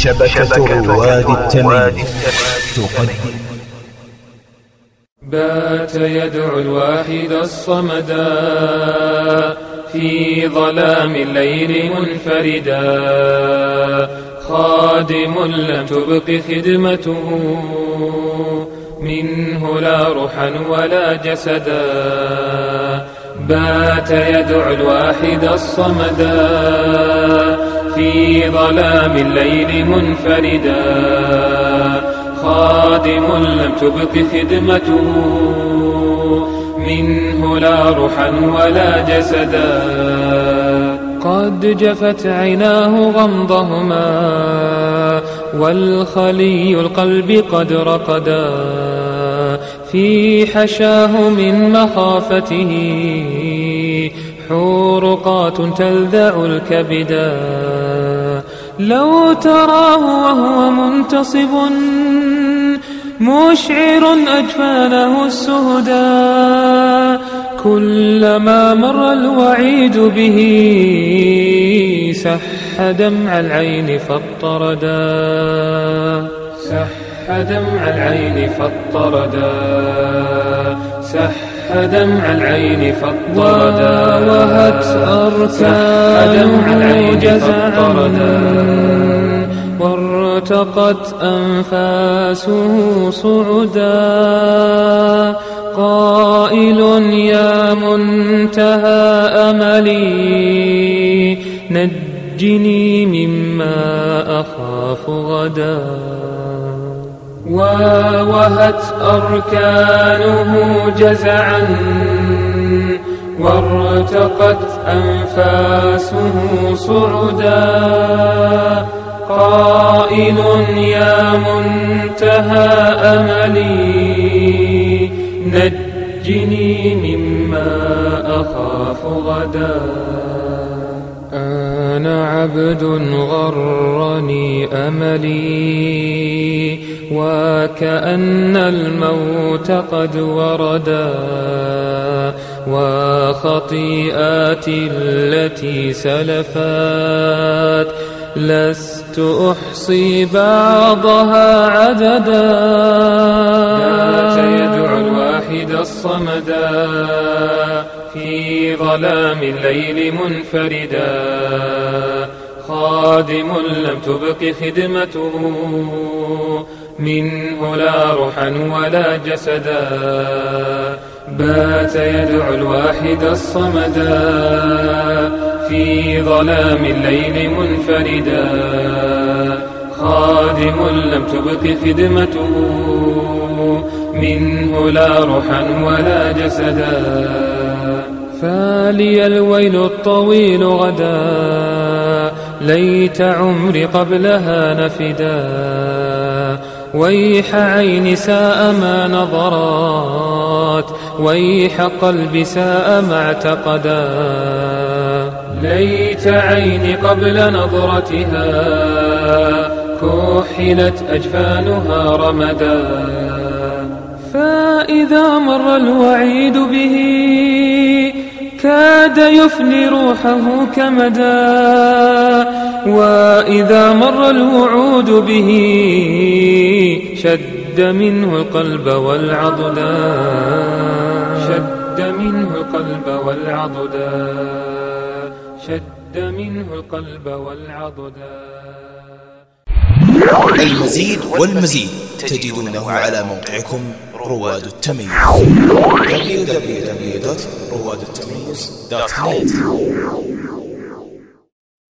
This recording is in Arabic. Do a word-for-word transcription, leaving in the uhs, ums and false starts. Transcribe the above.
شبكة رواد التمييز تقدم. بات يدعو الواحد الصمدا في ظلام الليل منفردا، خادم لم تبق خدمته منه لا روحا ولا جسدا. بات يدعو الواحد الصمدا في ظلام الليل منفردا، خادم لم تبق خدمته منه لا روحا ولا جسدا. قد جفت عيناه غمضهما والخلي القلب قد رقدا، في حشاه من مخافته حورقات تلذع الكبدا. لو تراه وهو منتصب مشعر أجفانه السهدا، كلما مر الوعيد به سح دمع العين فاضطردا، سح دمع العين فاضطردا، سح دمع العين فاضطردا. وهت أركانه جزعا وارتقت أنفاسه صعدا، قائل يا منتهى أملي نجني مما أخاف غدا. ووهت أركانه جزعا وارتقت أنفاسه صعدا، قائل يا منتهى أملي نجني مما أخاف غدا. أنا عبد غرني أملي وكأن الموت قد وردا، وخطيئاتي التي سلفت لست أحصي بعضها عددا. بات يدعو الواحد الصمدا في ظلام الليل منفردا، خادم لم تبق خدمته منه لا روحا ولا جسدا. بات يدعو الواحد الصمدا في ظلام الليل منفردا، خادم لم تبق خدمته منه لا روحا ولا جسدا. فلي الويل الطويل غدا ليت عمري قبلها نفدا، ويح عيني ساء ما نظرات ويح قلبي ساء ما اعتقدا. ليت عيني قبل نظرتها كحلت أجفانها رمدا، فإذا مر الوعيد به كاد يفني روحه كمدا، وإذا مر الوعود به شد منه القلب والعضدا، شد منه القلب والعضدا، شد منه القلب والعضدا. المزيد والمزيد تجدونه على موقعكم رواد التمييز دبليو دبليو دبليو دوت رواد التمييز دوت نت.